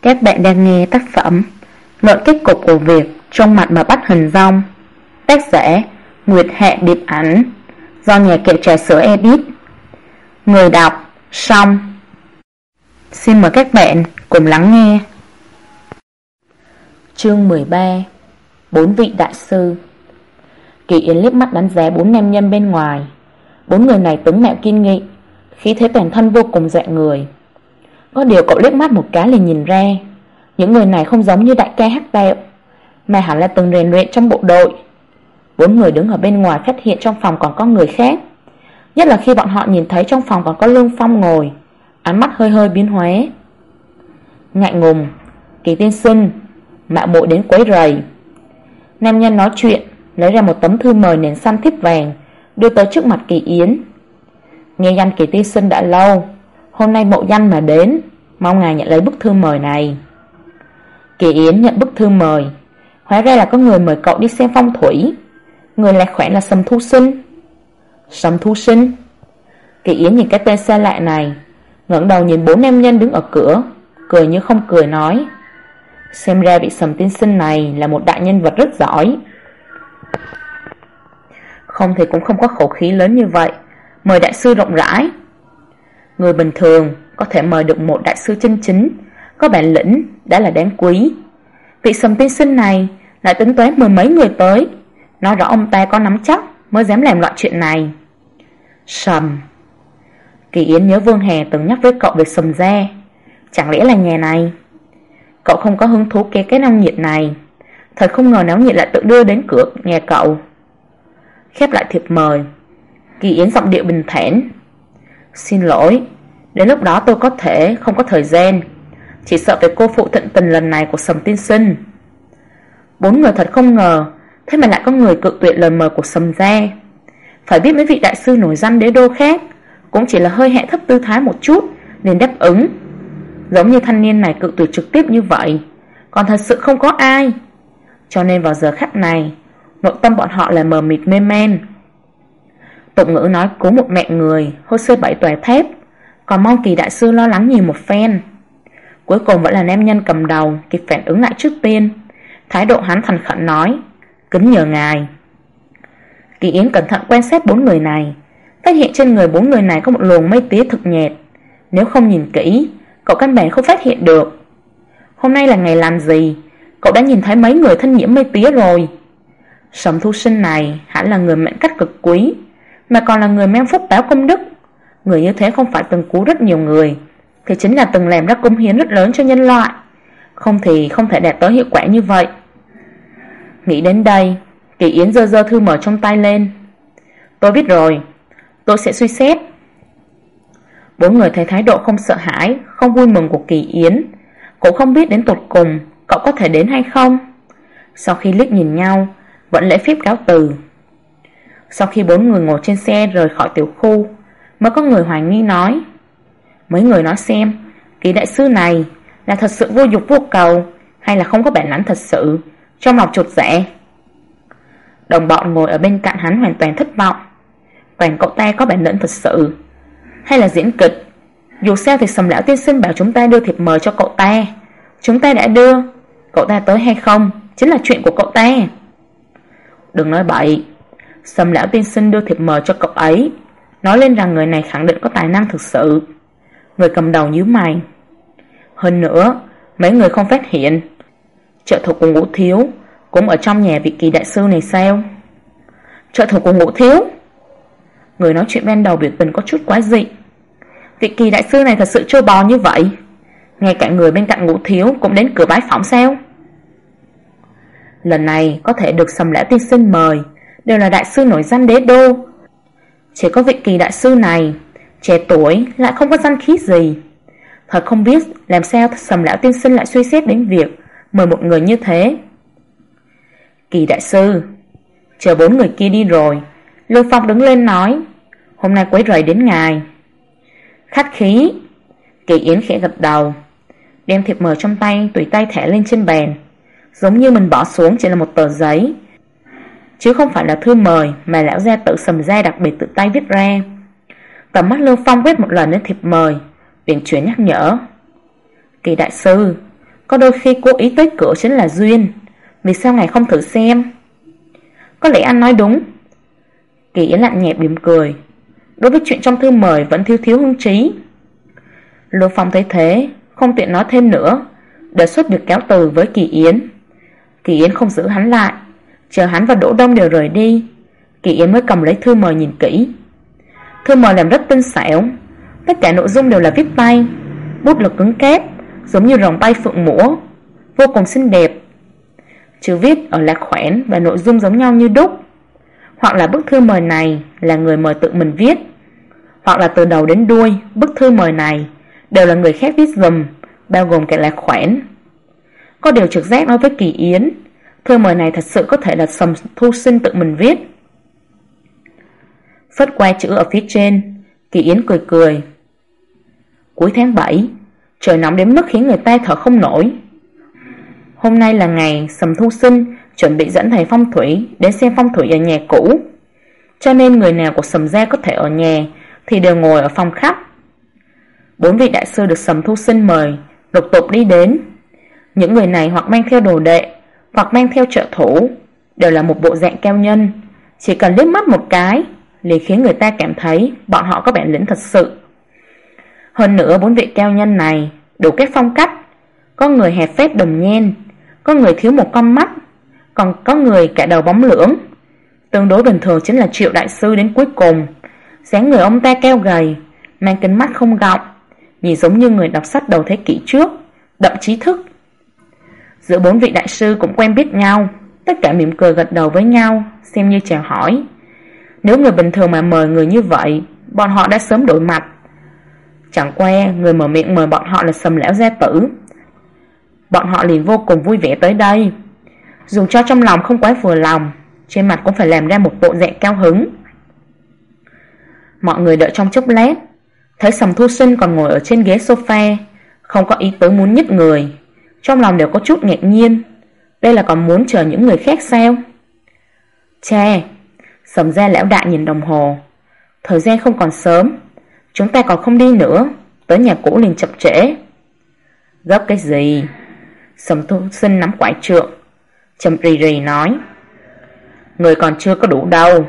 Các bạn đang nghe tác phẩm Luận kết cục của việc trong mặt mà bắt hình dong, tác giả Nguyệt Hạ Điệp Ảnh, do nhà kệ trà sữa edit. Người đọc Song. Xin mời các bạn cùng lắng nghe. Chương 13. 4 vị đại sư. Kỳ Yến liếc mắt đánh giá 4 nam nhân bên ngoài. 4 người này tướng mạo kiên nghị, khí thế toàn thân vô cùng dọa người. Có điều cậu liếc mắt một cái liền nhìn ra, những người này không giống như đại ca Hắc Đạo, mà hẳn là từng rèn luyện trong bộ đội. 4 người đứng ở bên ngoài phát hiện trong phòng còn có người khác, nhất là khi bọn họ nhìn thấy trong phòng còn có Lương Phong ngồi, ánh mắt hơi hơi biến hóa. Ngại ngùng, Kỳ tiên sinh, mạo muội đến quấy rầy. Nam nhân nói chuyện, lấy ra một tấm thư mời nền xanh thiếp vàng, đưa tới trước mặt Kỳ Yến. Nghe danh Kỳ tiên sinh đã lâu, hôm nay mộ danh mà đến, mong ngài nhận lấy bức thư mời này. Kỳ Yến nhận bức thư mời, hóa ra là có người mời cậu đi xem phong thủy. Người lại khỏe là Sầm Thu Sinh. Sầm Thu Sinh? Kỳ Yến nhìn cái tên xa lạ này, ngẩng đầu nhìn 4 nam nhân đứng ở cửa, cười như không cười nói: xem ra vị Sầm tiên sinh này là một đại nhân vật rất giỏi. Không thì cũng không có khẩu khí lớn như vậy, mời đại sư rộng rãi. Người bình thường có thể mời được một đại sư chân chính, có bản lĩnh đã là đáng quý. Vị Sầm tiên sinh này lại tính toán 10 mấy người tới, nói rõ ông ta có nắm chắc mới dám làm loại chuyện này. Sầm. Kỳ Yến nhớ Vương Hà từng nhắc với cậu về Sầm gia, chẳng lẽ là nhà này? Cậu không có hứng thú cái náo nhiệt này, thật không ngờ náo nhiệt lại tự đưa đến cửa nhà cậu. Khép lại thiệp mời, Kỳ Yến giọng điệu bình thản: xin lỗi, đến lúc đó tôi có thể không có thời gian, chỉ sợ về cô phụ thịnh tình lần này của Sầm tiên sinh. 4 người thật không ngờ, thế mà lại có người cự tuyệt lời mời của Sầm gia. Phải biết mấy vị đại sư nổi danh đế đô khác cũng chỉ là hơi hạ thấp tư thái một chút nên đáp ứng. Giống như thanh niên này cự tuyệt trực tiếp như vậy, còn thật sự không có ai. Cho nên vào giờ khắc này, nội tâm bọn họ là mờ mịt mê man. Tục ngữ nói cứu một mạng người, hôi xơi 7 tòa thép, còn mong Kỳ đại sư lo lắng nhiều một phen. Cuối cùng vẫn là nam nhân cầm đầu kịp phản ứng lại trước tiên. Thái độ hắn thành khẩn nói: kính nhờ ngài. Kỳ Yến cẩn thận quan sát 4 người này, phát hiện trên người 4 người này có một luồng mây tía thực nhạt. Nếu không nhìn kỹ, cậu căn bản không phát hiện được. Hôm nay là ngày làm gì, cậu đã nhìn thấy mấy người thân nhiễm mây tía rồi. Sầm Thu Sinh này hẳn là người mệnh cách cực quý, mà còn là người mang phúc báo công đức. Người như thế không phải từng cứu rất nhiều người, thì chính là từng làm ra cống hiến rất lớn cho nhân loại, không thì không thể đạt tới hiệu quả như vậy. Nghĩ đến đây, Kỳ Yến giơ giơ thư mời trong tay lên. Tôi biết rồi, tôi sẽ suy xét. 4 người thấy thái độ không sợ hãi, không vui mừng của Kỳ Yến, cũng không biết đến tột cùng cậu có thể đến hay không. Sau khi liếc nhìn nhau, vẫn lễ phép cáo từ. Sau khi 4 người ngồi trên xe rời khỏi tiểu khu, mới có người hoài nghi nói: mấy người nói xem, Kỳ đại sư này là thật sự vô dục vô cầu, hay là không có bản lãnh thật sự, trong lòng chột dạ. Đồng bọn ngồi ở bên cạnh hắn hoàn toàn thất vọng. Toàn cậu ta có bản lĩnh thật sự, hay là diễn kịch? Dù sao thì Sầm lão tiên sinh bảo chúng ta đưa thiệp mời cho cậu ta, chúng ta đã đưa, cậu ta tới hay không chính là chuyện của cậu ta. Đừng nói bậy, Sầm lão tiên sinh đưa thiệp mời cho cậu ấy, nói lên rằng người này khẳng định có tài năng thực sự. Người cầm đầu nhíu mày. Hơn nữa, mấy người không phát hiện trợ thủ của Ngũ Thiếu cũng ở trong nhà vị Kỳ đại sư này sao? Trợ thủ của Ngũ Thiếu? Người nói chuyện ban đầu biểu tình có chút quái dị. Vị Kỳ đại sư này thật sự trâu bò như vậy, ngay cả người bên cạnh Ngũ Thiếu cũng đến cửa bái phỏng sao? Lần này có thể được Sầm lão tiên sinh mời đều là đại sư nổi danh đế đô, chỉ có vị Kỳ đại sư này trẻ tuổi lại không có danh khí gì. Thật không biết làm sao Sầm lão tiên sinh lại suy xét đến việc mời một người như thế. Kỳ đại sư. Chờ 4 người kia đi rồi, Lương Phong đứng lên nói: hôm nay quấy rầy đến ngài. Khách khí. Kỳ Yến khẽ gật đầu, đem thiệp mời trong tay tùy tay thả lên trên bàn, giống như mình bỏ xuống chỉ là một tờ giấy, chứ không phải là thư mời mà lão gia tự Sầm gia đặc biệt tự tay viết ra. Tầm mắt Lương Phong quét một lần đến thiệp mời, viện chuyển nhắc nhở: Kỳ đại sư, Có đôi khi cố ý tới cửa chính là duyên. Vì sao ngài không thử xem? Có lẽ anh nói đúng. Kỳ Yến lạnh nhạt mỉm cười. Đối với chuyện trong thư mời vẫn thiếu hứng trí. Lưu Phong thấy thế, không tiện nói thêm nữa, đề xuất được cáo từ với Kỳ Yến. Kỳ Yến không giữ hắn lại, chờ hắn và Đỗ Đông đều rời đi, Kỳ Yến mới cầm lấy thư mời nhìn kỹ. Thư mời làm rất tinh xảo, tất cả nội dung đều là viết tay, bút lực cứng cáp, giống như rồng bay phượng múa, vô cùng xinh đẹp. Chữ viết ở lạc khoản và nội dung giống nhau như đúc. Hoặc là bức thư mời này là người mời tự mình viết, hoặc là từ đầu đến đuôi bức thư mời này đều là người khác viết giùm, bao gồm cả lạc khoản. Có điều trực giác nói với Kỳ Yến, thư mời này thật sự có thể là Sầm Thu Sinh tự mình viết. Phất qua chữ ở phía trên, Kỳ Yến cười cười. Cuối tháng 7, trời nóng đến mức khiến người ta thở không nổi. Hôm nay là ngày Sầm Thu Sinh chuẩn bị dẫn thầy phong thủy đến xem phong thủy ở nhà cũ, cho nên người nào của Sầm gia có thể ở nhà thì đều ngồi ở phòng khách. 4 vị đại sư được Sầm Thu Sinh mời lục tục đi đến. Những người này hoặc mang theo đồ đệ, hoặc mang theo trợ thủ, đều là một bộ dạng cao nhân, chỉ cần liếc mắt một cái liền khiến người ta cảm thấy bọn họ có bản lĩnh thật sự. Hơn nữa 4 vị cao nhân này đủ các phong cách, có người hẹp phết đồng nhan, có người thiếu một con mắt, còn có người cả đầu bóng lưỡng. Tương đối bình thường chính là Triệu đại sư đến cuối cùng. Dáng người ông ta cao gầy, mang kính mắt không gọng, nhìn giống như người đọc sách đầu thế kỷ trước, đậm trí thức. Giữa 4 vị đại sư cũng quen biết nhau, tất cả mỉm cười gật đầu với nhau, xem như chào hỏi. Nếu người bình thường mà mời người như vậy, bọn họ đã sớm đổi mặt. Chẳng qua người mở miệng mời bọn họ là Sầm lão gia tử, bọn họ liền vô cùng vui vẻ tới đây. Dù cho trong lòng không quá vừa lòng, trên mặt cũng phải làm ra một bộ dạng cao hứng. Mọi người đợi trong chốc lát, thấy Sầm Thu Sinh còn ngồi ở trên ghế sofa, không có ý tứ muốn nhích người. Trong lòng đều có chút ngạc nhiên, đây là còn muốn chờ những người khác sao? Cha, Sầm gia lão đại nhìn đồng hồ, thời gian không còn sớm, chúng ta còn không đi nữa, tới nhà cũ liền chậm trễ. Gấp cái gì? Sầm Thu Sinh nắm quải trượng, chậm rì rì nói. Người còn chưa có đủ đâu.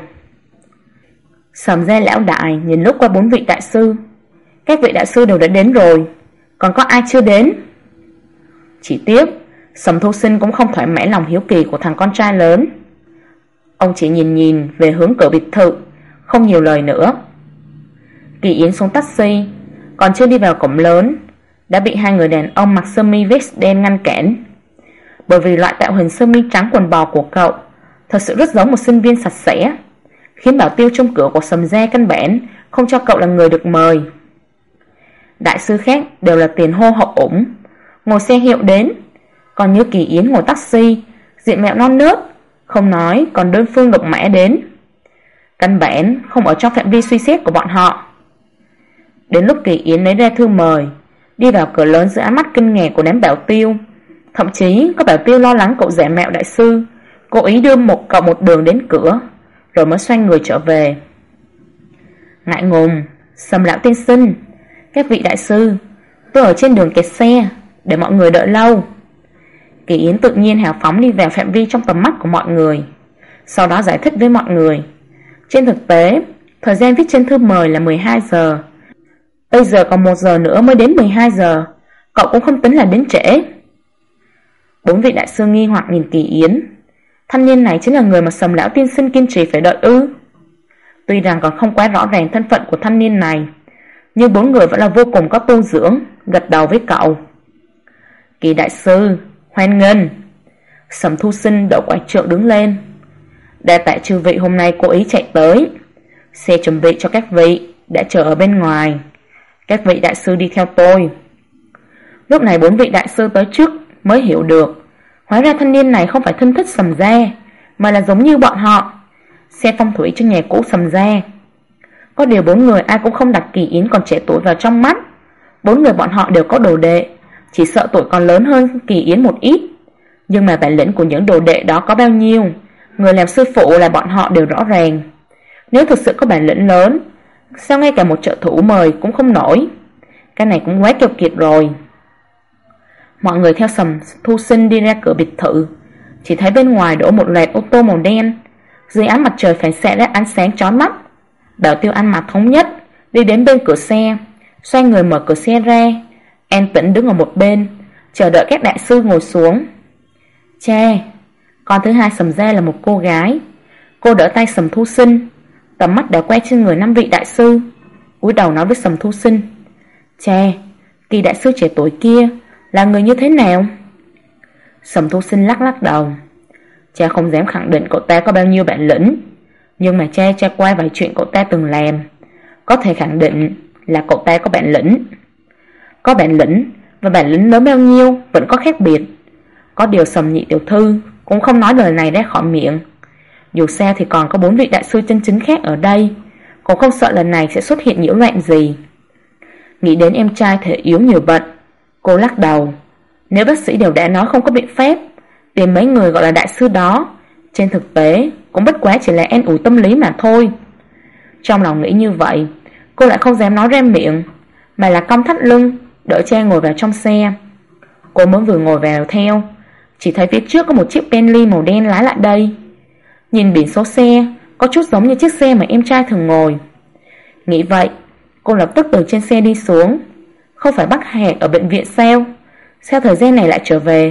Sầm gia lão đại nhìn lúc qua 4 vị đại sư. Các vị đại sư đều đã đến rồi, còn có ai chưa đến? Chỉ tiếc Sầm Thu Sinh cũng không thoải mái lòng hiếu kỳ của thằng con trai lớn. Ông chỉ nhìn về hướng cửa biệt thự, không nhiều lời nữa. Kỳ Yến xuống taxi, còn chưa đi vào cổng lớn đã bị 2 người đàn ông mặc sơ mi vest đen ngăn cản. Bởi vì loại tạo hình sơ mi trắng quần bò của cậu thật sự rất giống một sinh viên sạch sẽ, khiến bảo tiêu trong cửa của Sầm gia căn bản không cho cậu là người được mời. Đại sư khác đều là tiền hô hậu ủng, ngồi xe hiệu đến, còn như Kỳ Yến ngồi taxi, diện mạo non nớt, không nói còn đơn phương độc mã đến. Căn bản không ở trong phạm vi suy xét của bọn họ. Đến lúc Kỳ Yến lấy ra thư mời, đi vào cửa lớn giữa ánh mắt kinh ngạc của đám bảo tiêu, thậm chí có bảo tiêu lo lắng cậu giả mạo đại sư, cố ý đưa cậu một đường đến cửa, rồi mới xoay người trở về. Ngại ngùng, Sầm lão tiên sinh, các vị đại sư, tôi ở trên đường kẹt xe, để mọi người đợi lâu. Kỳ Yến tự nhiên hào phóng đi vào phạm vi trong tầm mắt của mọi người, sau đó giải thích với mọi người. Trên thực tế, thời gian viết trên thư mời là 12 giờ. Bây giờ còn 1 giờ nữa mới đến 12 giờ, cậu cũng không tính là đến trễ. 4 vị đại sư nghi hoặc nhìn Kỳ Yến. Thanh niên này chính là người mà Sầm lão tiên sinh kiên trì phải đợi ư? Tuy rằng còn không quá rõ ràng thân phận của thanh niên này, nhưng 4 người vẫn là vô cùng có tu dưỡng, gật đầu với cậu. Kỳ đại sư, hoan nghênh. Sầm Thu Sinh đỡ quải trượng đứng lên. Đa tạ chư vị hôm nay cố ý chạy tới. Xe chuẩn bị cho các vị đã chờ ở bên ngoài. Các vị đại sư đi theo tôi. Lúc này 4 vị đại sư tới trước mới hiểu được, hóa ra thanh niên này không phải thân thích Sầm gia, mà là giống như bọn họ, xe phong thủy cho nhà cũ Sầm gia. Có điều 4 người ai cũng không đặt Kỳ Yến còn trẻ tuổi vào trong mắt. 4 người bọn họ đều có đồ đệ, chỉ sợ tuổi còn lớn hơn Kỳ Yến một ít. Nhưng mà bản lĩnh của những đồ đệ đó có bao nhiêu, người làm sư phụ là bọn họ đều rõ ràng. Nếu thực sự có bản lĩnh lớn, sao ngay cả một trợ thủ mời cũng không nổi? Cái này cũng quá keo kiệt rồi. Mọi người theo Sầm Thu Sinh đi ra cửa biệt thự, chỉ thấy bên ngoài đổ một loạt ô tô màu đen, dưới ánh mặt trời phản xạ ra ánh sáng chói mắt. Bảo Tiêu ăn mặc thống nhất đi đến bên cửa xe, xoay người mở cửa xe ra, an tĩnh đứng ở một bên, chờ đợi các đại sư ngồi xuống. Cha, con thứ hai Sầm gia là một cô gái. Cô đỡ tay Sầm Thu Sinh, tầm mắt đã quay trên người 5 vị đại sư, cúi đầu nói với Sầm Thu Sinh: Cha, Kỳ đại sư trẻ tuổi kia là người như thế nào? Sầm Thu Sinh lắc lắc đầu. Cha không dám khẳng định cậu ta có bao nhiêu bản lĩnh, nhưng mà cha qua vài chuyện cậu ta từng làm, có thể khẳng định là cậu ta có bản lĩnh. Có bản lĩnh và bản lĩnh lớn bao nhiêu vẫn có khác biệt. Có điều Sầm nhị tiểu thư cũng không nói lời này ra khỏi miệng. Dù sao thì còn có 4 vị đại sư chân chính khác ở đây, cũng không sợ lần này sẽ xuất hiện nhiễu loạn gì. Nghĩ đến em trai thể yếu nhiều bệnh, cô lắc đầu. Nếu bác sĩ đều đã nói không có biện pháp tìm mấy người gọi là đại sư đó, trên thực tế cũng bất quá chỉ là an ủi tâm lý mà thôi. Trong lòng nghĩ như vậy, cô lại không dám nói ra miệng, mà là cong thắt lưng đỡ cha ngồi vào trong xe. Cô mới vừa ngồi vào theo, chỉ thấy phía trước có một chiếc Bentley màu đen lái lại đây. Nhìn biển số xe có chút giống như chiếc xe mà em trai thường ngồi. Nghĩ vậy, cô lập tức từ trên xe đi xuống. Không phải Bắc Hạc ở bệnh viện sao? Sao thời gian này lại trở về?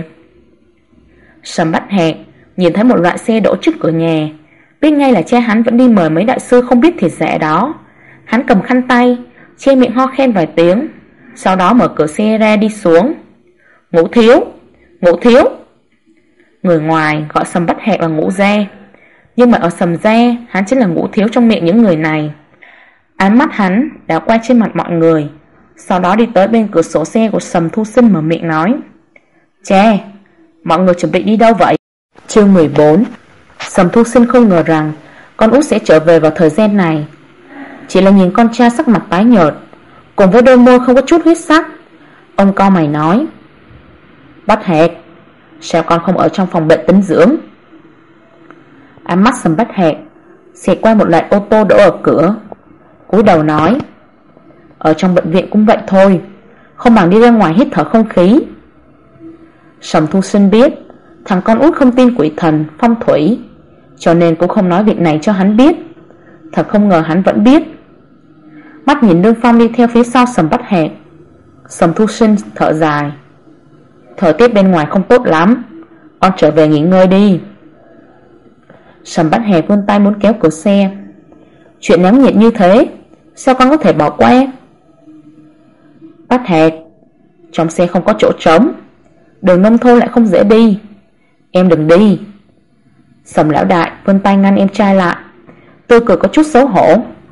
Sầm Bắc Hạc nhìn thấy một loại xe đỗ trước cửa nhà, biết ngay là cha hắn vẫn đi mời mấy đại sư không biết thiệt giả đó. Hắn cầm khăn tay, che miệng ho khen vài tiếng, sau đó mở cửa xe ra đi xuống. Ngũ thiếu, Ngũ thiếu. Người ngoài gọi Sầm Bắc Hạc là Ngũ gia, nhưng mà ở Sầm gia hắn chính là Ngũ thiếu trong miệng những người này. Ánh mắt hắn đã quay trên mặt mọi người, sau đó đi tới bên cửa sổ xe của Sầm Thu Sinh mở miệng nói: Cha, mọi người chuẩn bị đi đâu vậy? Chương 14. Sầm Thu Sinh không ngờ rằng con út sẽ trở về vào thời gian này. Chỉ là nhìn con trai sắc mặt tái nhợt, cùng với đôi môi không có chút huyết sắc, ông cau mày nói: Bách Hạc, sao con không ở trong phòng bệnh tĩnh dưỡng? Ánh mắt Sầm Bách Hạc xẹt qua một loạt ô tô đỗ ở cửa, cúi đầu nói: Ở trong bệnh viện cũng vậy thôi, không bằng đi ra ngoài hít thở không khí. Sầm Thu Sinh biết thằng con út không tin quỷ thần phong thủy, cho nên cũng không nói việc này cho hắn biết. Thật không ngờ hắn vẫn biết. Mắt nhìn Lương Phong đi theo phía sau Sầm Bách Hạc, Sầm Thu Sinh thở dài: Thời tiết bên ngoài không tốt lắm, con trở về nghỉ ngơi đi. Sầm Bách Hạc vươn tay muốn kéo cửa xe. Chuyện náo nhiệt như thế, sao con có thể bỏ qua? Bách Hạc, trong xe không có chỗ trống, đường nông thôn lại không dễ đi, em đừng đi. Sầm lão đại vươn tay ngăn em trai lại, tươi cười có chút xấu hổ.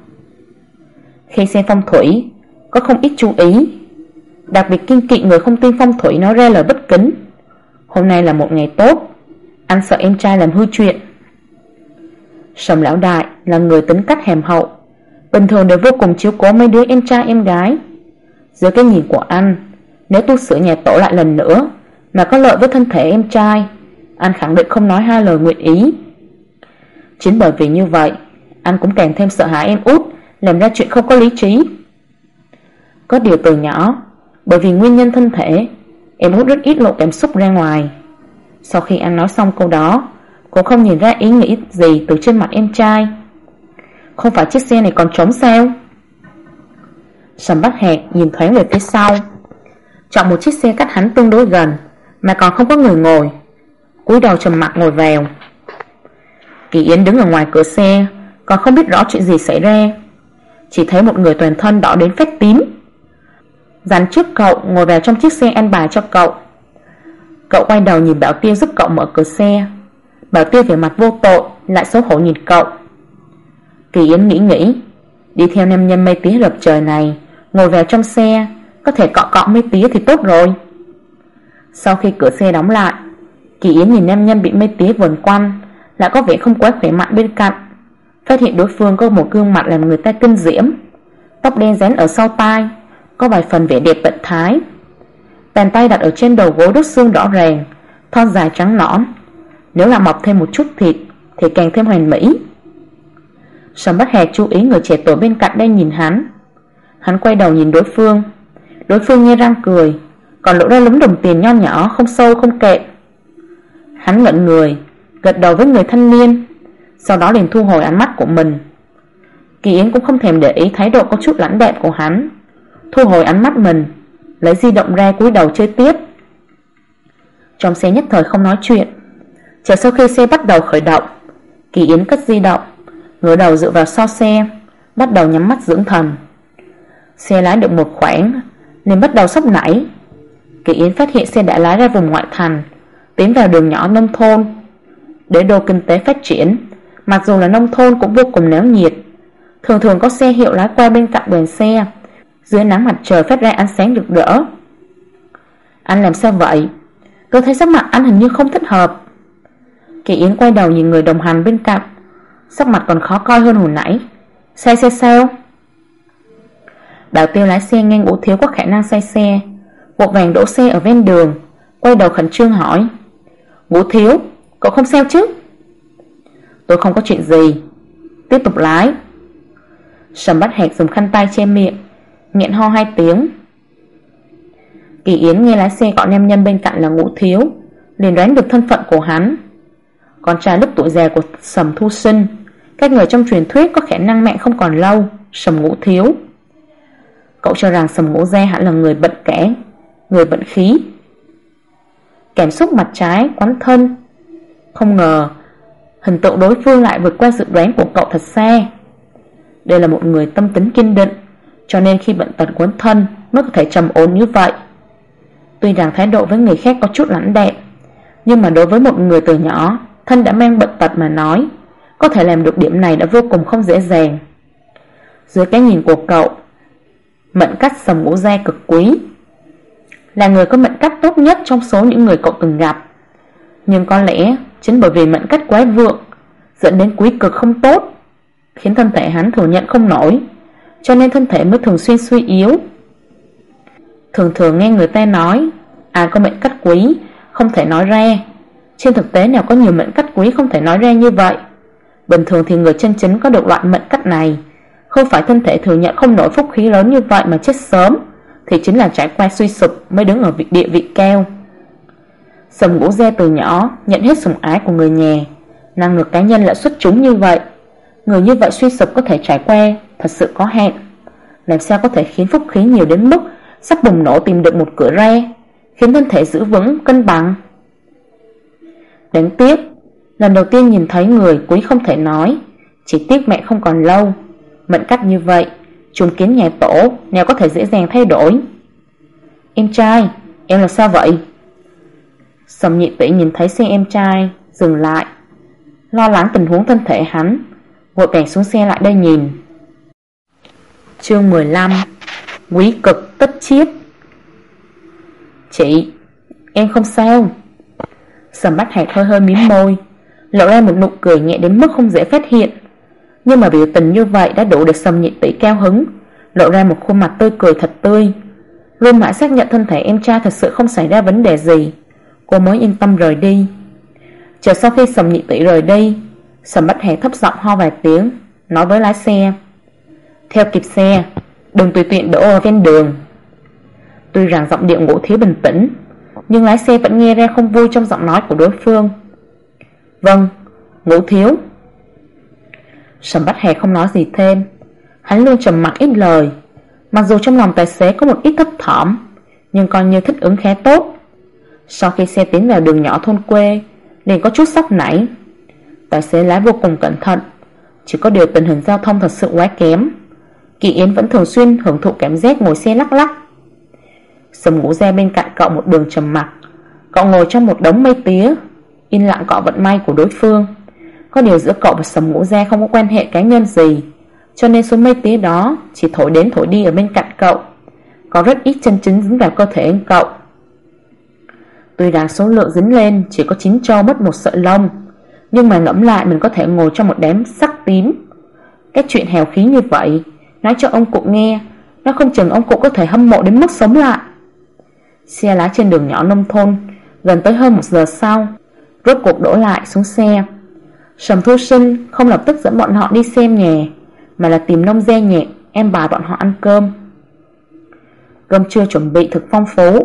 Khi xem phong thủy có không ít chú ý, đặc biệt kiêng kỵ người không tin phong thủy nói ra lời bất kính. Hôm nay là một ngày tốt, anh sợ em trai làm hư chuyện. Sầm lão đại là người tính cách hèm hậu, bình thường đều vô cùng chiếu cố mấy đứa em trai em gái. Dưới cái nhìn của anh, nếu tu sửa nhà tổ lại lần nữa mà có lợi với thân thể em trai, anh khẳng định không nói hai lời nguyện ý. Chính bởi vì như vậy, anh cũng càng thêm sợ hãi em út làm ra chuyện không có lý trí. Có điều từ nhỏ, bởi vì nguyên nhân thân thể, em út rất ít lộ cảm xúc ra ngoài. Sau khi anh nói xong câu đó, cũng không nhìn ra ý nghĩ gì từ trên mặt em trai. Không phải chiếc xe này còn trống sao? Sầm Bắc Hạc nhìn thoáng về phía sau, chọn một chiếc xe cách hắn tương đối gần mà còn không có người ngồi, cúi đầu trầm mặc ngồi vào. Kỳ Yến đứng ở ngoài cửa xe, còn không biết rõ chuyện gì xảy ra, chỉ thấy một người toàn thân đỏ đến phết tím dàn trước cậu ngồi vào trong chiếc xe ăn bài cho cậu. Cậu quay đầu nhìn Bảo Tiêu giúp cậu mở cửa xe. Bảo Tiêu vẻ mặt vô tội lại xấu hổ nhìn cậu. Kỳ Yến nghĩ đi theo nam nhân mây tía rập trời này ngồi vào trong xe, có thể cọ cọ mây tía thì tốt rồi. Sau khi cửa xe đóng lại, Kỳ Yến nhìn nam nhân bị mây tía vờn quanh, lại có vẻ không quá khỏe mạnh bên cạnh, phát hiện đối phương có một gương mặt làm người ta kinh diễm, tóc đen rán ở sau tai, có vài phần vẻ đẹp tận thái. Bàn tay đặt ở trên đầu gối đốt xương rõ ràng, thon dài trắng nõn, nếu là mọc thêm một chút thịt thì càng thêm hoàn mỹ. Sầm Bách Hạc chú ý người trẻ tuổi bên cạnh đang nhìn hắn. Hắn quay đầu nhìn đối phương nghe răng cười, còn lộ ra lúm đồng tiền nho nhỏ không sâu không kẹt. Hắn ngẩn người, gật đầu với người thanh niên, sau đó liền thu hồi ánh mắt của mình. Kỳ Yến cũng không thèm để ý thái độ có chút lãnh đạm của hắn, thu hồi ánh mắt mình, lấy di động ra cúi đầu chơi tiếp. Trong xe nhất thời không nói chuyện. Chờ sau khi xe bắt đầu khởi động, Kỳ Yến cất di động, ngửa đầu dựa vào sau xe, bắt đầu nhắm mắt dưỡng thần. Xe lái được một khoảng nên bắt đầu sốc nảy. Kỳ Yến phát hiện xe đã lái ra vùng ngoại thành, tiến vào đường nhỏ nông thôn. Đế đô kinh tế phát triển, mặc dù là nông thôn cũng vô cùng náo nhiệt. Thường thường có xe hiệu lái qua bên cạnh đèn xe, dưới nắng mặt trời phát ra ánh sáng rực rỡ. Anh làm sao vậy? Tôi thấy sắc mặt anh hình như không thích hợp. Kỳ Yến quay đầu nhìn người đồng hành bên cạnh, sắc mặt còn khó coi hơn hồi nãy. Say xe sao? Bảo Tiêu lái xe nghe Ngũ Thiếu có khả năng say xe, vội vàng đỗ xe ở ven đường, quay đầu khẩn trương hỏi: Ngũ Thiếu, cậu không sao chứ? Tôi không có chuyện gì. Tiếp tục lái. Sầm Bách Hạc dùng khăn tay che miệng, nghẹn ho 2 tiếng. Kỳ Yến nghe lái xe gọi nam nhân bên cạnh là Ngũ Thiếu, liền đoán được thân phận của hắn. Con trai lúc tuổi già của Sầm Thu Sinh, các người trong truyền thuyết có khả năng mạng không còn lâu, Sầm Ngũ Thiếu. Cậu cho rằng Sầm Ngũ Gia hẳn là người bệnh kẽ, người bệnh khí. Cảm xúc mặt trái quán thân. Không ngờ hình tượng đối phương lại vượt qua dự đoán của cậu thật xa. Đây là một người tâm tính kiên định, cho nên khi bệnh tật quấn thân mới có thể trầm ổn như vậy. Tuy rằng thái độ với người khác có chút lãnh đạm, nhưng mà đối với một người từ nhỏ thân đã mang bệnh tật mà nói, có thể làm được điểm này đã vô cùng không dễ dàng. Dưới cái nhìn của cậu, mệnh cách Sầm Ngũ Gia cực quý, là người có mệnh cách tốt nhất trong số những người cậu từng gặp. Nhưng có lẽ chính bởi vì mệnh cách quá vượng, dẫn đến quý cực không tốt, khiến thân thể hắn thừa nhận không nổi, cho nên thân thể mới thường xuyên suy yếu. Thường thường nghe người ta nói ai có mệnh cách quý không thể nói ra. Trên thực tế nào có nhiều mệnh cách quý không thể nói ra như vậy. Bình thường thì người chân chính có được loại mệnh cách này, không phải thân thể thừa nhận không nổi phúc khí lớn như vậy mà chết sớm, thì chính là trải qua suy sụp mới đứng ở địa vị cao. Sầm Ngũ Gia từ nhỏ nhận hết sủng ái của người nhà, năng lực cá nhân lại xuất chúng như vậy. Người như vậy suy sụp có thể trải qua thật sự có hạn, làm sao có thể khiến phúc khí nhiều đến mức sắp bùng nổ tìm được một cửa ra, khiến thân thể giữ vững cân bằng. Đáng tiếc, lần đầu tiên nhìn thấy người quý không thể nói, chỉ tiếc mẹ không còn lâu. Mệnh cách như vậy, trùng kiến nhà tổ nào có thể dễ dàng thay đổi. Em trai, em là sao vậy? Sầm Nhị Tỷ nhìn thấy xe em trai dừng lại, lo lắng tình huống thân thể hắn, vội vàng xuống xe lại đây nhìn. Chương 15. Quý cực tất chiết. Chị, em không sao. Sầm Bách Hạc hơi hơi mím môi, lộ ra một nụ cười nhẹ đến mức không dễ phát hiện, nhưng mà biểu tình như vậy đã đủ để Sầm Nhị Tỷ cao hứng, lộ ra một khuôn mặt tươi cười thật tươi. Luôn mãi xác nhận thân thể em trai thật sự không xảy ra vấn đề gì, cô mới yên tâm rời đi. Chờ sau khi Sầm Nhị Tỷ rời đi, Sầm Bách Hạc thấp giọng ho vài tiếng, nói với lái xe: theo kịp xe, đừng tùy tiện đổ ở ven đường. Tuy rằng giọng điệu Ngũ Thiếu bình tĩnh, nhưng lái xe vẫn nghe ra không vui trong giọng nói của đối phương. Vâng, Ngũ Thiếu. Sầm Bách Hạc không nói gì thêm, hắn luôn trầm mặc ít lời. Mặc dù trong lòng tài xế có một ít thấp thỏm, nhưng coi như thích ứng khá tốt. Sau khi xe tiến vào đường nhỏ thôn quê, liền có chút sốc nảy. Tài xế lái vô cùng cẩn thận, chỉ có điều tình hình giao thông thật sự quá kém. Kỳ Yến vẫn thường xuyên hưởng thụ cảm giác ngồi xe lắc lắc. Sầm Ngũ Gia bên cạnh cậu một đường trầm mặc, cậu ngồi trong một đống mây tía, yên lặng cọ vận may của đối phương. Có điều giữa cậu và Sầm Ngũ Gia không có quan hệ cá nhân gì, cho nên số mây tía đó chỉ thổi đến thổi đi ở bên cạnh cậu, có rất ít chân chính dính vào cơ thể cậu. Tuy rằng số lượng dính lên chỉ có 9 trâu mất một sợi lông, nhưng mà ngẫm lại mình có thể ngồi trong một đám sắc tím. Cái chuyện hào khí như vậy nói cho ông cụ nghe, nó không chừng ông cụ có thể hâm mộ đến mức sống lại. Xe lái trên đường nhỏ nông thôn gần tới hơn 1 giờ sau, rốt cuộc đổ lại xuống xe. Sầm Thu Sinh không lập tức dẫn bọn họ đi xem nhà, mà là tìm nông gia nhẹ em bài bọn họ ăn cơm. Cơm trưa chuẩn bị thực phong phú,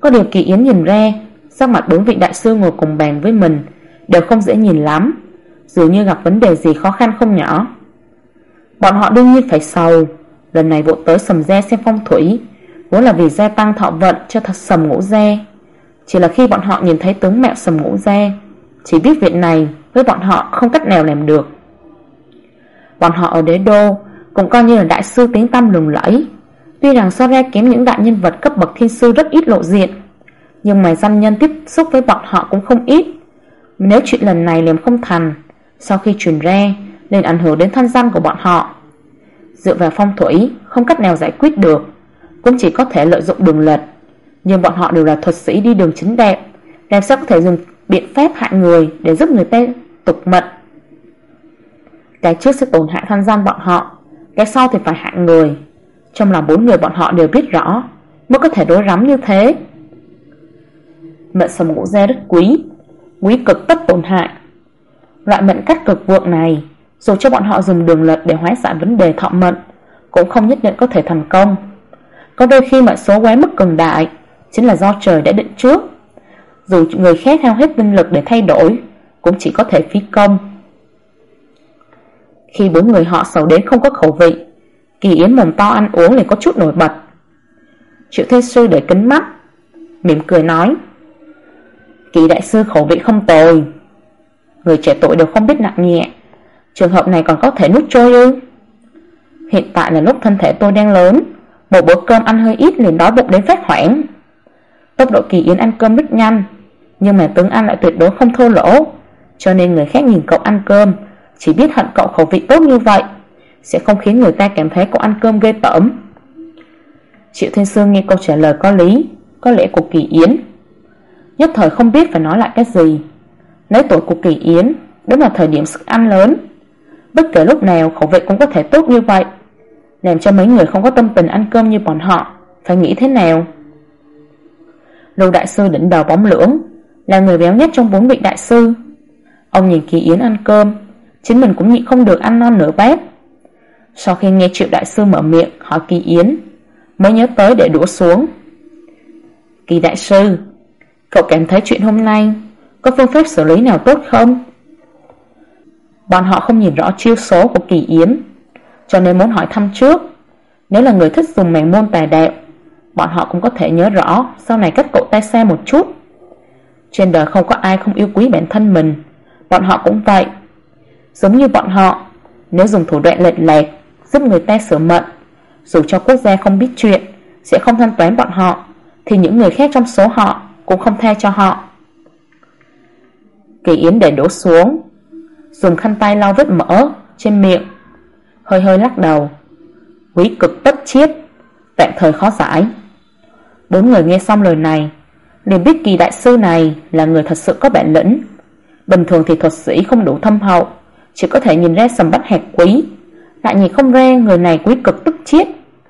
Có điều Kỳ Yến nhìn ra sắc mặt 4 vị đại sư ngồi cùng bàn với mình đều không dễ nhìn lắm, dường như gặp vấn đề gì khó khăn không nhỏ. Bọn họ đương nhiên phải sầu. Lần này bộ tới Sầm Gia xem phong thủy vốn là vì gia tăng thọ vận cho thật Sầm Ngũ Gia. Chỉ là khi bọn họ nhìn thấy tướng mạo Sầm Ngũ Gia, chỉ biết việc này với bọn họ không cách nào làm được. Bọn họ ở đế đô cũng coi như là đại sư tiếng tăm lừng lẫy, tuy rằng so ra kém những đại nhân vật cấp bậc thiên sư rất ít lộ diện, nhưng mà danh nhân tiếp xúc với bọn họ cũng không ít. Nếu chuyện lần này làm không thành, sau khi truyền ra nên ảnh hưởng đến thanh danh của bọn họ. Dựa vào phong thủy không cách nào giải quyết được, cũng chỉ có thể lợi dụng đường lệch. Nhưng bọn họ đều là thuật sĩ đi đường chính đạo, làm sao có thể dùng biện pháp hại người để giúp người ta tục mệnh. Cái trước sẽ tổn hại thanh danh bọn họ, cái sau thì phải hại người. Trong lòng 4 người bọn họ đều biết rõ mới có thể đối rắm như thế. Mệnh Sầm Ngũ Gia rất quý, quý cực tất tổn hại. Loại mệnh cách cực vượng này, dù cho bọn họ dùng đường lệch để hóa giải vấn đề thọ mệnh, cũng không nhất định có thể thành công. Có đôi khi mệnh số quá mức cường đại chính là do trời đã định trước, dù người khác hao hết tinh lực để thay đổi cũng chỉ có thể phí công. Khi 4 người họ sầu đến không có khẩu vị, Kỳ Yến mồm to ăn uống liền có chút nổi bật. Triệu Thiên Sư để kính mắt, mỉm cười nói: Kỳ đại sư khẩu vị không tồi. Người trẻ tuổi đều không biết nặng nhẹ, trường hợp này còn có thể nuốt trôi ư? Hiện tại là lúc thân thể tôi đang lớn, một bữa cơm ăn hơi ít liền đói bụng đến phát hoảng. Tốc độ Kỳ Yến ăn cơm rất nhanh, nhưng mà tướng ăn lại tuyệt đối không thô lỗ, cho nên người khác nhìn cậu ăn cơm chỉ biết hận cậu khẩu vị tốt như vậy, sẽ không khiến người ta cảm thấy cậu ăn cơm ghê tởm. Triệu Thiên Sương nghe câu trả lời có lý, có lẽ của Kỳ Yến, nhất thời không biết phải nói lại cái gì. Lấy tuổi của Kỳ Yến, đó là thời điểm sức ăn lớn, bất kể lúc nào khẩu vị cũng có thể tốt như vậy, làm cho mấy người không có tâm tình ăn cơm như bọn họ phải nghĩ thế nào. Lưu đại sư đỉnh đầu bóng lưỡng, là người béo nhất trong 4 vị đại sư. Ông nhìn Kỳ Yến ăn cơm, chính mình cũng nhịn không được ăn non nửa bát. Sau khi nghe Triệu đại sư mở miệng hỏi Kỳ Yến, mới nhớ tới để đũa xuống. Kỳ đại sư, cậu cảm thấy chuyện hôm nay có phương pháp xử lý nào tốt không? Bọn họ không nhìn rõ chiêu số của Kỳ Yến, cho nên muốn hỏi thăm trước. Nếu là người thích dùng màn môn tà đạo, bọn họ cũng có thể nhớ rõ sau này cách cậu ta xa một chút. Trên đời không có ai không yêu quý bản thân mình, bọn họ cũng vậy. Giống như bọn họ, nếu dùng thủ đoạn lệch lạc giúp người ta sửa mệnh, dù cho quốc gia không biết chuyện sẽ không thanh toán bọn họ, thì những người khác trong số họ cũng không tha cho họ. Kỳ Yến để đổ xuống, dùng khăn tay lau vết mỡ trên miệng, hơi hơi lắc đầu. Quý cực tất chiết, tạm thời khó giải. 4 người nghe xong lời này liền biết Kỳ đại sư này là người thật sự có bản lĩnh. Bình thường thì thuật sĩ không đủ thâm hậu, chỉ có thể nhìn ra sầm bách hạt quý, lại nhìn không ra người này quý cực tức chiết.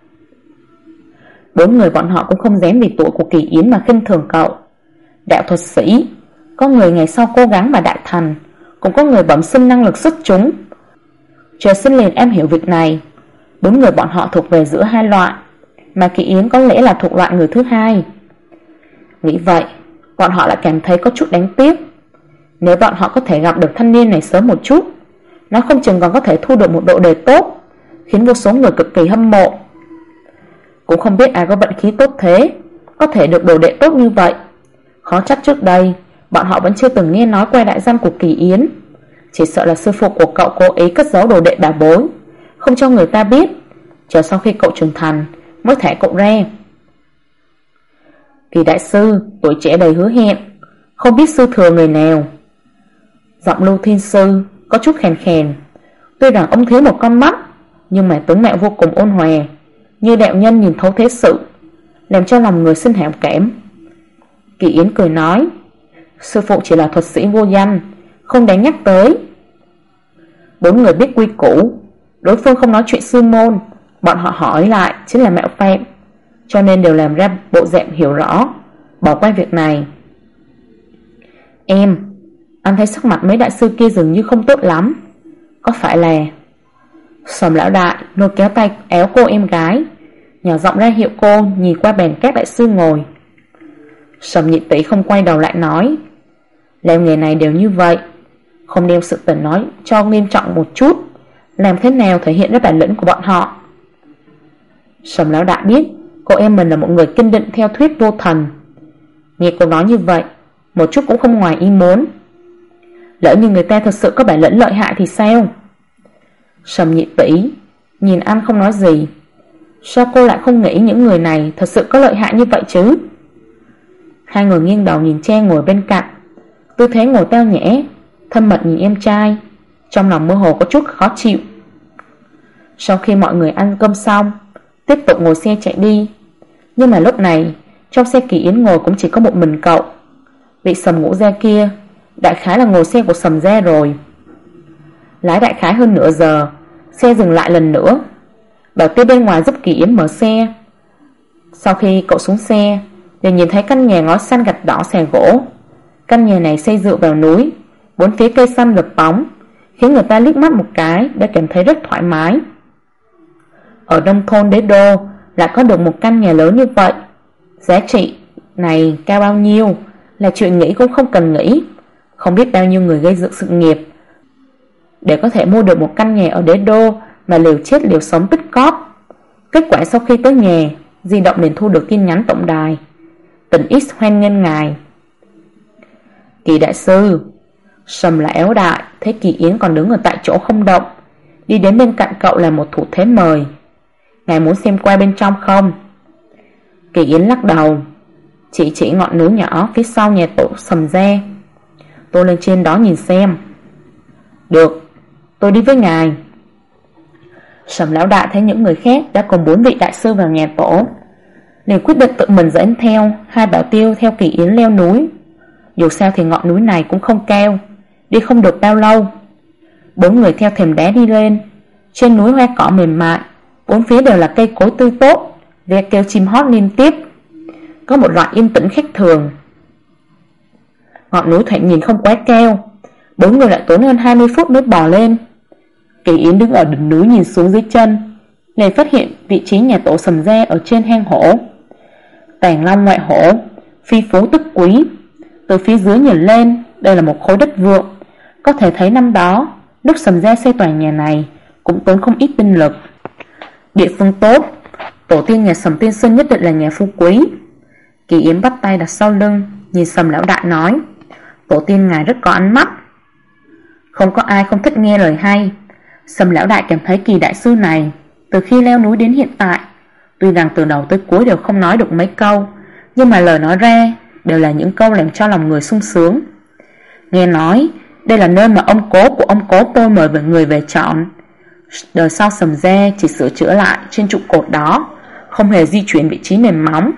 4 người bọn họ cũng không dám vì tuổi của Kỳ Yến mà khinh thường cậu. Đạo thuật sĩ, có người ngày sau cố gắng mà đại thành, cũng có người bẩm sinh năng lực xuất chúng. Trời sinh liền em hiểu việc này. 4 người bọn họ thuộc về giữa hai loại, mà Kỳ Yến có lẽ là thuộc loại người thứ hai. Nghĩ vậy, bọn họ lại cảm thấy có chút đáng tiếc. Nếu bọn họ có thể gặp được thanh niên này sớm một chút, nó không chừng còn có thể thu được một độ đề tốt, khiến vô số người cực kỳ hâm mộ. Cũng không biết ai có vận khí tốt thế, có thể được đồ đệ tốt như vậy. Khó trách trước đây bọn họ vẫn chưa từng nghe nói qua đại danh của Kỳ Yến. Chỉ sợ là sư phụ của cậu cố ý cất giấu đồ đệ bảo bối, không cho người ta biết, chờ sau khi cậu trưởng thành mới thả cậu ra. Kỳ đại sư tuổi trẻ đầy hứa hẹn, không biết sư thừa người nào. Giọng Lưu Thiên Sư có chút khèn khèn. Tuy rằng ông thiếu một con mắt, nhưng mà tướng mạo vô cùng ôn hòa, như đạo nhân nhìn thấu thế sự, làm cho lòng người sinh hảo cảm. Kỳ Yến cười nói, sư phụ chỉ là thuật sĩ vô danh, không đáng nhắc tới. 4 người biết quy củ, đối phương không nói chuyện sư môn, bọn họ hỏi lại chính là mạo phạm, cho nên đều làm ra bộ dạng hiểu rõ, bỏ qua việc này. Anh thấy sắc mặt mấy đại sư kia dường như không tốt lắm, có phải là... Sầm lão đại lôi kéo tay áo cô em gái, nhỏ giọng ra hiệu cô nhìn qua bàn các đại sư ngồi. Sầm Nhị Tỷ không quay đầu lại nói, leo nghề này đều như vậy, không đem sự tình nói cho nghiêm trọng một chút, làm thế nào thể hiện ra bản lĩnh của bọn họ. Sầm Lão Đại biết cô em mình là một người kiên định theo thuyết vô thần, nghe cô nói như vậy một chút cũng không ngoài ý muốn. Lỡ như người ta thật sự có bản lĩnh lợi hại thì sao? Sầm Nhị Tỷ nhìn anh không nói gì. Sao cô lại không nghĩ những người này thật sự có lợi hại như vậy chứ? Hai người nghiêng đầu nhìn Tre ngồi bên cạnh, tư thế ngồi tao nhẽ, thân mật nhìn em trai, trong lòng mơ hồ có chút khó chịu. Sau khi mọi người ăn cơm xong, tiếp tục ngồi xe chạy đi. Nhưng mà lúc này trong xe Kỳ Yến ngồi cũng chỉ có một mình cậu. Vị Sầm Ngũ Gia kia đại khái là ngồi xe của Sầm Gia rồi. Lái đại khái hơn nửa giờ, xe dừng lại lần nữa. Bảo Tiêu bên ngoài giúp Kỳ Yến mở xe. Sau khi cậu xuống xe, liền nhìn thấy căn nhà ngói xanh gạch đỏ xẻ gỗ. Căn nhà này xây dựa vào núi, bốn phía cây xanh rực bóng, khiến người ta liếc mắt một cái đã cảm thấy rất thoải mái. Ở nông thôn Đế Đô lại có được một căn nhà lớn như vậy, giá trị này cao bao nhiêu là chuyện nghĩ cũng không cần nghĩ. Không biết bao nhiêu người gây dựng sự nghiệp để có thể mua được một căn nhà ở Đế Đô mà liều chết liều sống tích cóp. Kết quả sau khi tới nhà, di động liền thu được tin nhắn tổng đài: Tỉnh X hoan nghênh ngài. Kỳ đại sư. Sầm là éo đại, thấy Kỳ Yến còn đứng ở tại chỗ không động, đi đến bên cạnh cậu là một thủ thế mời. Ngài muốn xem qua bên trong không? Kỳ Yến lắc đầu, chỉ ngọn núi nhỏ phía sau nhà tổ Sầm Gia. Tôi lên trên đó nhìn xem. Được, tôi đi với ngài. Sầm Lão Đại thấy những người khác đã cùng 4 vị đại sư vào nhà tổ, liền quyết định tự mình dẫn theo hai bảo tiêu theo Kỳ Yến leo núi. Dù sao thì ngọn núi này cũng không cao, đi không được bao lâu. 4 người theo thềm đá đi lên. Trên núi hoa cỏ mềm mại, bốn phía đều là cây cối tươi tốt, ve kêu chim hót liên tiếp, có một loại yên tĩnh khác thường. Ngọn núi thoạt nhìn không quá cao, 4 người lại tốn hơn 20 phút mới bò lên. Kỳ Yến đứng ở đỉnh núi nhìn xuống dưới chân, liền phát hiện vị trí nhà tổ Sầm Gia ở trên hang hổ. Tàng long ngoại hổ, phi phú tức quý. Từ phía dưới nhìn lên, đây là một khối đất vượng, có thể thấy năm đó lúc Sầm Gia xây tòa nhà này cũng tốn không ít tinh lực. Địa phương tốt, tổ tiên nhà Sầm tiên sinh nhất định là nhà phú quý. Kỳ Yến bắt tay đặt sau lưng, nhìn Sầm Lão Đại nói, tổ tiên ngài rất có ánh mắt. Không có ai không thích nghe lời hay. Sầm Lão Đại cảm thấy Kỳ đại sư này từ khi leo núi đến hiện tại, tuy rằng từ đầu tới cuối đều không nói được mấy câu, nhưng mà lời nói ra đều là những câu làm cho lòng người sung sướng. Nghe nói đây là nơi mà ông cố của ông cố tôi mời người về chọn. Đời sau Sầm Gia chỉ sửa chữa lại trên trụ cột đó, không hề di chuyển vị trí nền móng.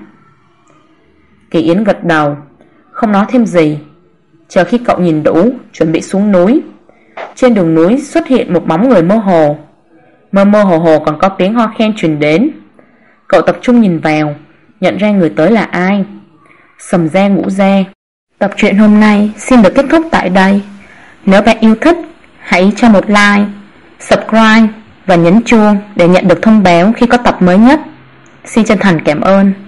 Kỳ Yến gật đầu, không nói thêm gì, chờ khi cậu nhìn đủ, chuẩn bị xuống núi. Trên đường núi xuất hiện một bóng người mơ hồ. Mơ hồ còn có tiếng ho khen truyền đến. Cậu tập trung nhìn vào, nhận ra người tới là ai. Sầm Gia Ngũ Gia. Tập truyện hôm nay xin được kết thúc tại đây. Nếu bạn yêu thích, hãy cho một like, subscribe và nhấn chuông để nhận được thông báo khi có tập mới nhất. Xin chân thành cảm ơn.